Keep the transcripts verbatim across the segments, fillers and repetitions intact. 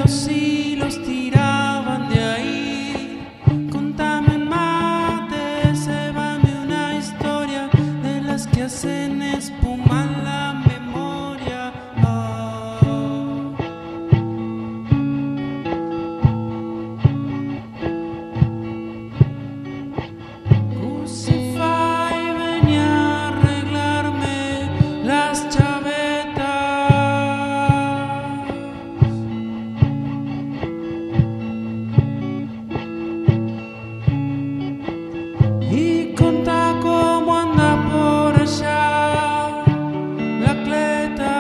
si los tiraban de ahí. Contame un mate, cébame una historia de las que hacen espuma en la memoria. Ah. Crucify venía a arreglarme las chavetas y contá cómo anda por allá la cleta.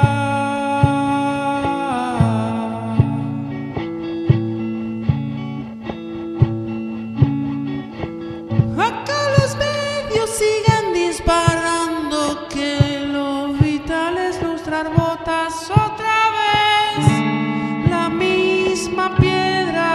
Acá los medios siguen disparando que lo vital es lustrar botas otra vez. La misma piedra,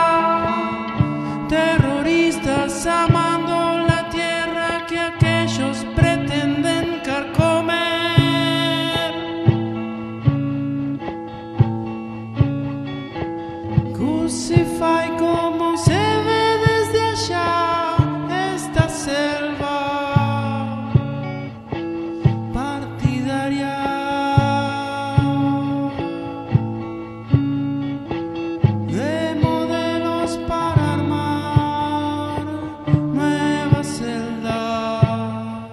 terroristas amando la tierra que aquellos pretenden carcomer. Crucify como se ve desde allá esta selva partidaria. De modelos para armar nuevas celdas.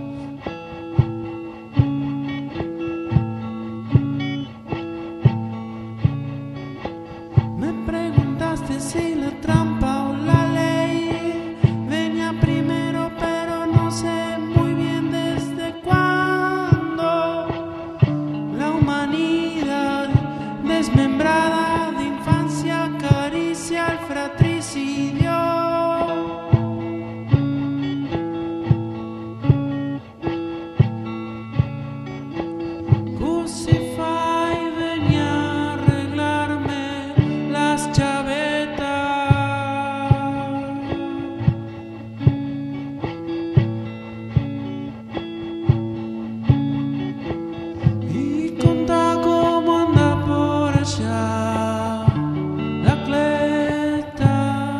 Me preguntaste si la trampa o la ley venía primero, pero no sé muy bien desde cuándo. La humanidad desmembrada de infancia acaricia el fratricidio. Crucify venía a arreglarme las chavetas y contá cómo anda por allá la cleta.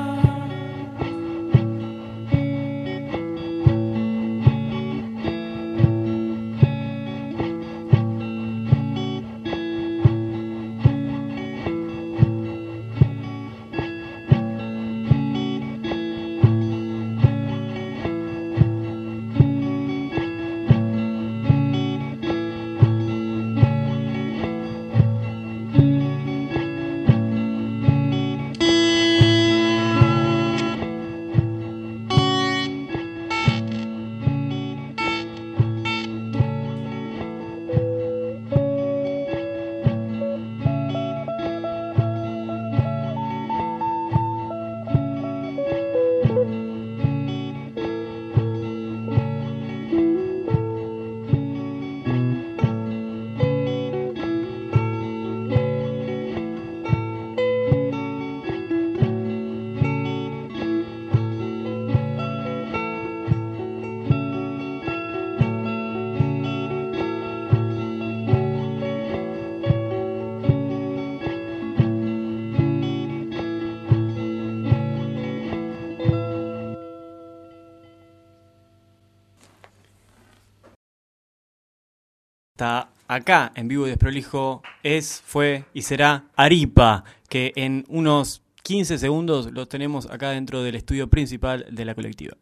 Está acá en Vivo y Desprolijo es, fue y será Aripa, que en unos quince segundos lo tenemos acá dentro del estudio principal de la colectiva.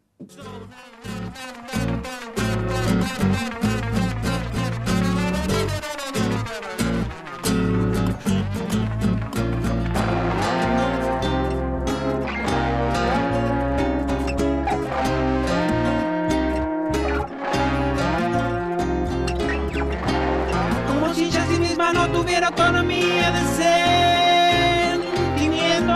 Como si ya sí misma no tuviera autonomía de sentimientos.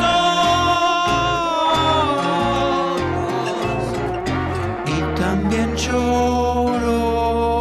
Y también lloro.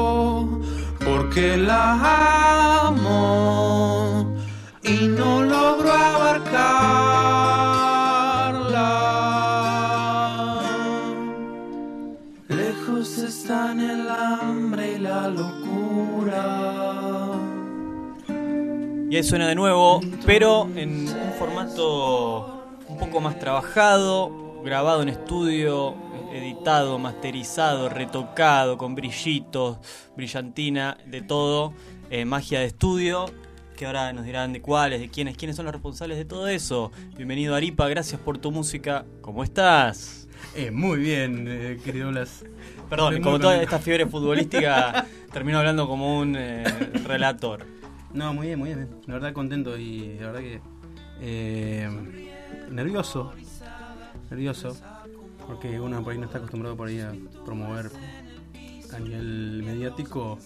Y ahí suena de nuevo, pero en un formato un poco más trabajado, grabado en estudio, editado, masterizado, retocado, con brillitos, brillantina, de todo, eh, magia de estudio, que ahora nos dirán de cuáles, de quiénes, quiénes son los responsables de todo eso. Bienvenido Aripa, gracias por tu música, ¿cómo estás? Eh, muy bien, eh, querido Blas. Perdón, como toda esta fiebre futbolística, termino hablando como un eh, relator. No, muy bien, muy bien. La verdad contento y la verdad que eh, nervioso, nervioso, porque uno por ahí no está acostumbrado por ahí a promover a nivel mediático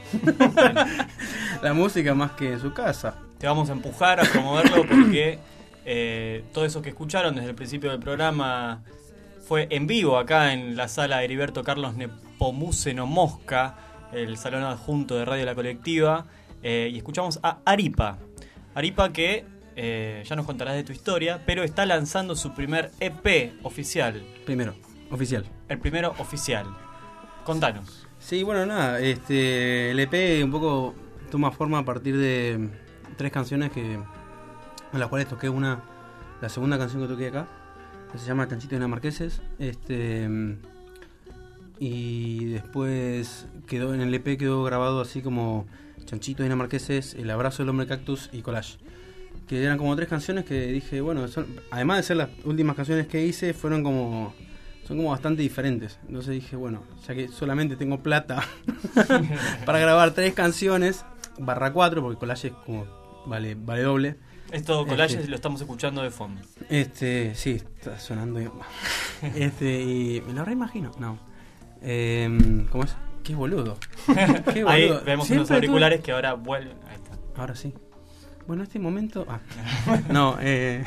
la música más que en su casa. Te vamos a empujar a promoverlo porque eh, todo eso que escucharon desde el principio del programa fue en vivo acá en la sala Heriberto Carlos Nepomuceno Mosca, el salón adjunto de Radio La Colectiva, eh, y escuchamos a Aripa. Aripa que eh, ya nos contarás de tu historia, pero está lanzando su primer E P oficial. Primero, oficial. El primero oficial. Contanos. Sí, bueno, nada, este, el E P un poco toma forma a partir de tres canciones que en las cuales toqué una, la segunda canción que toqué acá, que se llama Chanchito y Dinamarqueses, este, y después quedó en el E P quedó grabado así como Chanchito y Dinamarqueses, El abrazo del hombre cactus y Collage, que eran como tres canciones que dije, bueno, son, además de ser las últimas canciones que hice, fueron como son como bastante diferentes. Entonces dije, bueno, ya que solamente tengo plata para grabar tres canciones, barra cuatro, porque Collage es como vale, vale doble. Esto Collage este, lo estamos escuchando de fondo. Este, sí, está sonando. Este, y me lo reimagino. No. Eh, ¿Cómo es? Qué boludo. Qué boludo. Ahí vemos Siempre unos auriculares tuve... que ahora vuelven. Ahí está. Ahora sí. Bueno, este momento. Ah. No, eh.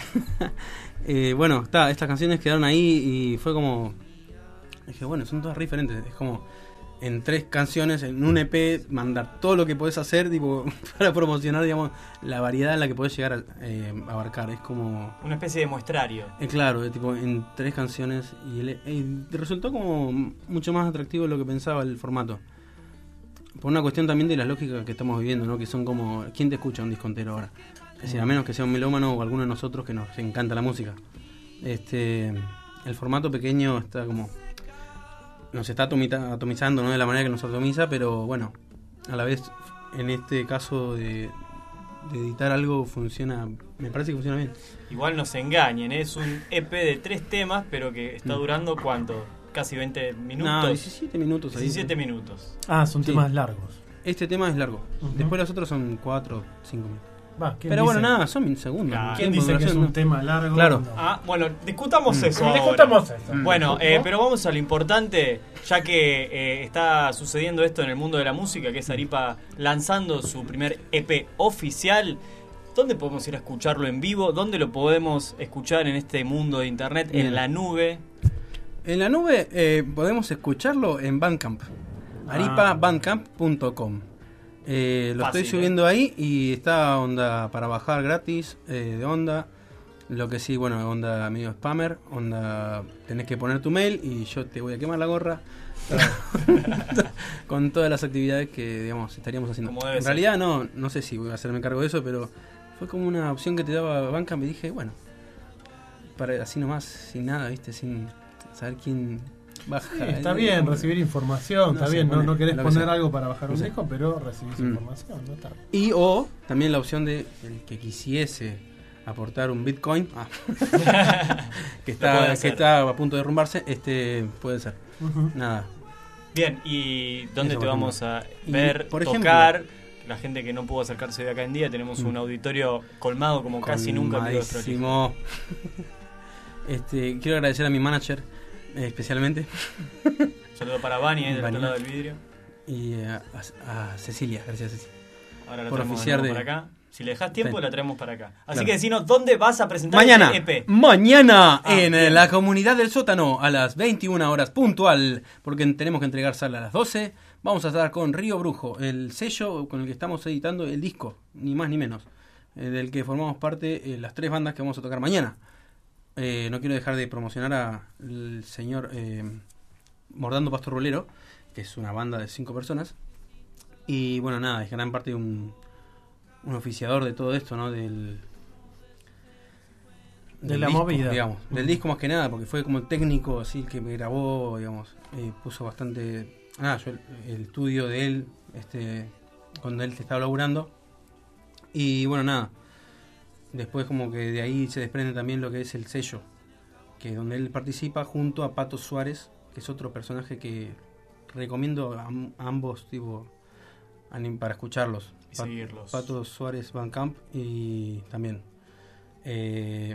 eh, bueno, está, estas canciones quedaron ahí y fue como. Dije, bueno, son todas re diferentes. Es como en tres canciones, en un E P, mandar todo lo que podés hacer, tipo, para promocionar, digamos, la variedad en la que podés llegar a eh, abarcar. Es como. Una especie de muestrario. Eh, claro, tipo, en tres canciones. Y, el, y resultó como mucho más atractivo de lo que pensaba el formato. Por una cuestión también de las lógicas que estamos viviendo, ¿no? Que son como, ¿quién te escucha un disco entero ahora? Es decir, a menos que sea un melómano o alguno de nosotros que nos encanta la música. Este, el formato pequeño está como, nos está atomita, atomizando, ¿no? De la manera que nos atomiza, pero bueno, a la vez, en este caso de, de editar algo funciona, me parece que funciona bien. Igual no se engañen, es un E P de tres temas, pero que está durando ¿cuánto? Casi veinte minutos. No, diecisiete minutos. diecisiete ahí, minutos. Ah, son sí. temas largos. Este tema es largo. Uh-huh. Después los otros son cuatro, cinco minutos. Va, pero bueno, nada, son segundos. Claro. ¿Quién dice que es un tema largo? Claro. No. Ah, bueno, discutamos Mm. eso ahora. Discutamos eso. Bueno, eh, pero vamos a lo importante, ya que eh, está sucediendo esto en el mundo de la música, que es Aripa lanzando su primer E P oficial. ¿Dónde podemos ir a escucharlo en vivo? ¿Dónde lo podemos escuchar en este mundo de internet? Bien. En la nube. En la nube eh, podemos escucharlo en Bandcamp. aripa bandcamp punto com. Eh, lo Fácil, estoy subiendo ¿eh? ahí y está onda para bajar gratis eh, de onda. Lo que sí, bueno, onda medio spammer, onda tenés que poner tu mail y yo te voy a quemar la gorra con todas las actividades que digamos estaríamos haciendo. Como debe en ser. realidad no, no sé si voy a hacerme cargo de eso, pero fue como una opción que te daba Bandcamp y dije, bueno, para así nomás, sin nada, viste, sin saber quién baja. Sí, está el- bien recibir información, No está sé, bien, no, pone- no querés lo que poner sea. algo para bajar un No sé. disco, pero recibís Mm. información, ¿no? Está bien. Y o también la opción de el que quisiese aportar un Bitcoin, ah, que Lo puede está hacer. que está a punto de derrumbarse, este puede ser. Ujú. Nada. Bien, ¿y dónde Eso, te por vamos a Y, ver, por tocar? La gente que no pudo acercarse de acá en día, tenemos Mm. un auditorio colmado como casi nunca en Vivo de Prolijo. Colmadísimo. Este, quiero agradecer a mi manager eh, especialmente Un saludo para Bani, eh, del Bani. otro lado del vidrio. y a, a- a Cecilia, gracias Cecilia. Ahora la Por traemos de oficiar nuevo de- para acá. Si le dejas tiempo, Sí. la traemos para acá. Así Claro. que decinos, ¿dónde vas a presentar Mañana, este E P? mañana Ah, en bien. la comunidad del sótano a las veintiuna horas puntual, porque tenemos que entregar sala a las doce. Vamos a estar con Río Brujo, el sello con el que estamos editando el disco, ni más ni menos, eh, del que formamos parte eh, las tres bandas que vamos a tocar mañana. Eh, no quiero dejar de promocionar al señor eh, Mordando Pastor Rolero, que es una banda de cinco personas. Y bueno, nada, es gran parte de un, un oficiador de todo esto, ¿no? Del, De del la disco, movida. digamos. Del disco más que nada, porque fue como técnico, así, el que me grabó, digamos. Eh, puso bastante... Ah, yo el, el estudio de él, este, cuando él estaba laburando. Y bueno, nada. Después como que de ahí se desprende también lo que es el sello, que es donde él participa junto a Pato Suárez, que es otro personaje que recomiendo a, a ambos tipo anim- para escucharlos. Y seguirlos. Pato Suárez Bandcamp y también eh,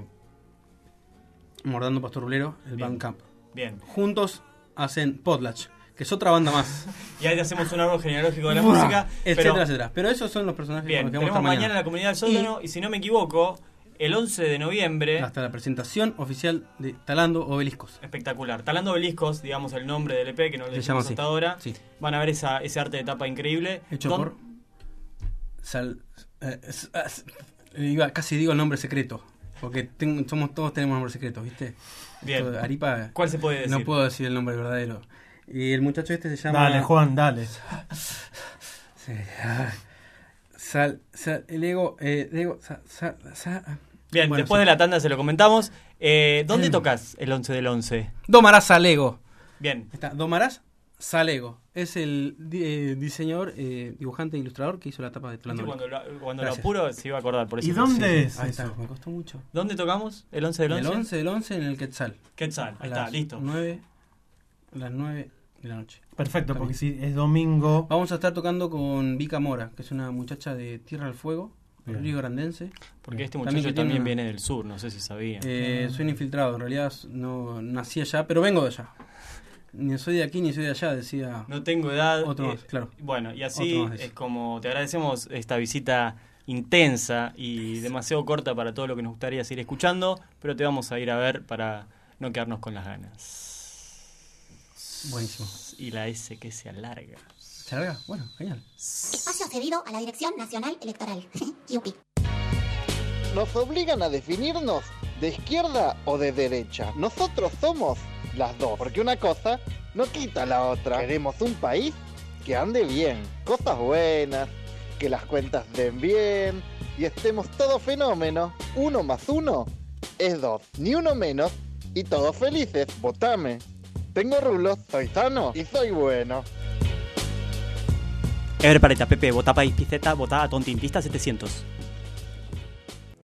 Mordando Pastorulero, el Bien. Bandcamp. Bien. Juntos hacen Potlatch, que es otra banda más. Y ahí hacemos un árbol genealógico de la Buah, música. etcétera, pero, etcétera. Pero esos son los personajes bien, con los que vamos a tenemos estar mañana la comunidad del sótano y, si no me equivoco, el once de noviembre. hasta la presentación oficial de Talando Obeliscos. Espectacular. Talando Obeliscos, digamos el nombre del E P, que no lo Se dijimos llama hasta así. ahora. Sí. Van a ver esa, ese arte de tapa increíble. Hecho Don- por Sal, eh, s- as- iba- casi digo el nombre secreto, porque tengo- somos todos tenemos nombres secretos, ¿viste? Bien. Esto de Aripa, ¿Cuál se puede decir? no puedo decir el nombre verdadero. Y el muchacho este se llama Dale, Juan, dale. Sí, ay. Sal, sal, el ego, eh, ego, sa- sa- sa- Bien, Bueno, después sí. de la tanda se lo comentamos. Eh, ¿Dónde Mm. tocas el once del once? Domarás Salego. Bien. Está, Domarás Salego. Es el di- eh, diseñador, eh, dibujante e ilustrador que hizo la tapa de Viste, Talando Cuando, lo, cuando lo Gracias. apuro se iba a acordar por eso. ¿Y dónde Sí, es ahí está, eso? me costó mucho. ¿Dónde tocamos? ¿El once del El once? once del once en el Quetzal. Quetzal, A ahí está, las listo. nueve, a las nueve de la noche. Perfecto, Está porque si es domingo. Vamos a estar tocando con Vika Mora, que es una muchacha de Tierra del Fuego, Bien. Río Grandense. Porque este También muchacho que tiene también una- viene del sur, no sé si sabía. Eh, soy un infiltrado, en realidad no nací allá, pero vengo de allá. Ni soy de aquí ni soy de allá, decía. No tengo edad. Otro eh, más, claro. Bueno, y así Otro más de es eso. como te agradecemos esta visita intensa y demasiado corta para todo lo que nos gustaría seguir escuchando, pero te vamos a ir a ver para no quedarnos con las ganas. Buenísimo. Y la S que se alarga. ¿Se larga? Bueno, genial. Espacio cedido a la Dirección Nacional Electoral. U P I. Nos obligan a definirnos de izquierda o de derecha. Nosotros somos las dos, porque una cosa no quita la otra. Queremos un país que ande bien, cosas buenas, que las cuentas den bien y estemos todos fenómenos. Uno más uno es dos, ni uno menos y todos felices. Votame. Tengo rulos, soy sano y soy bueno. Ever Pareta, Pepe, Bota País, Piceta, Bota Tontintista setecientos.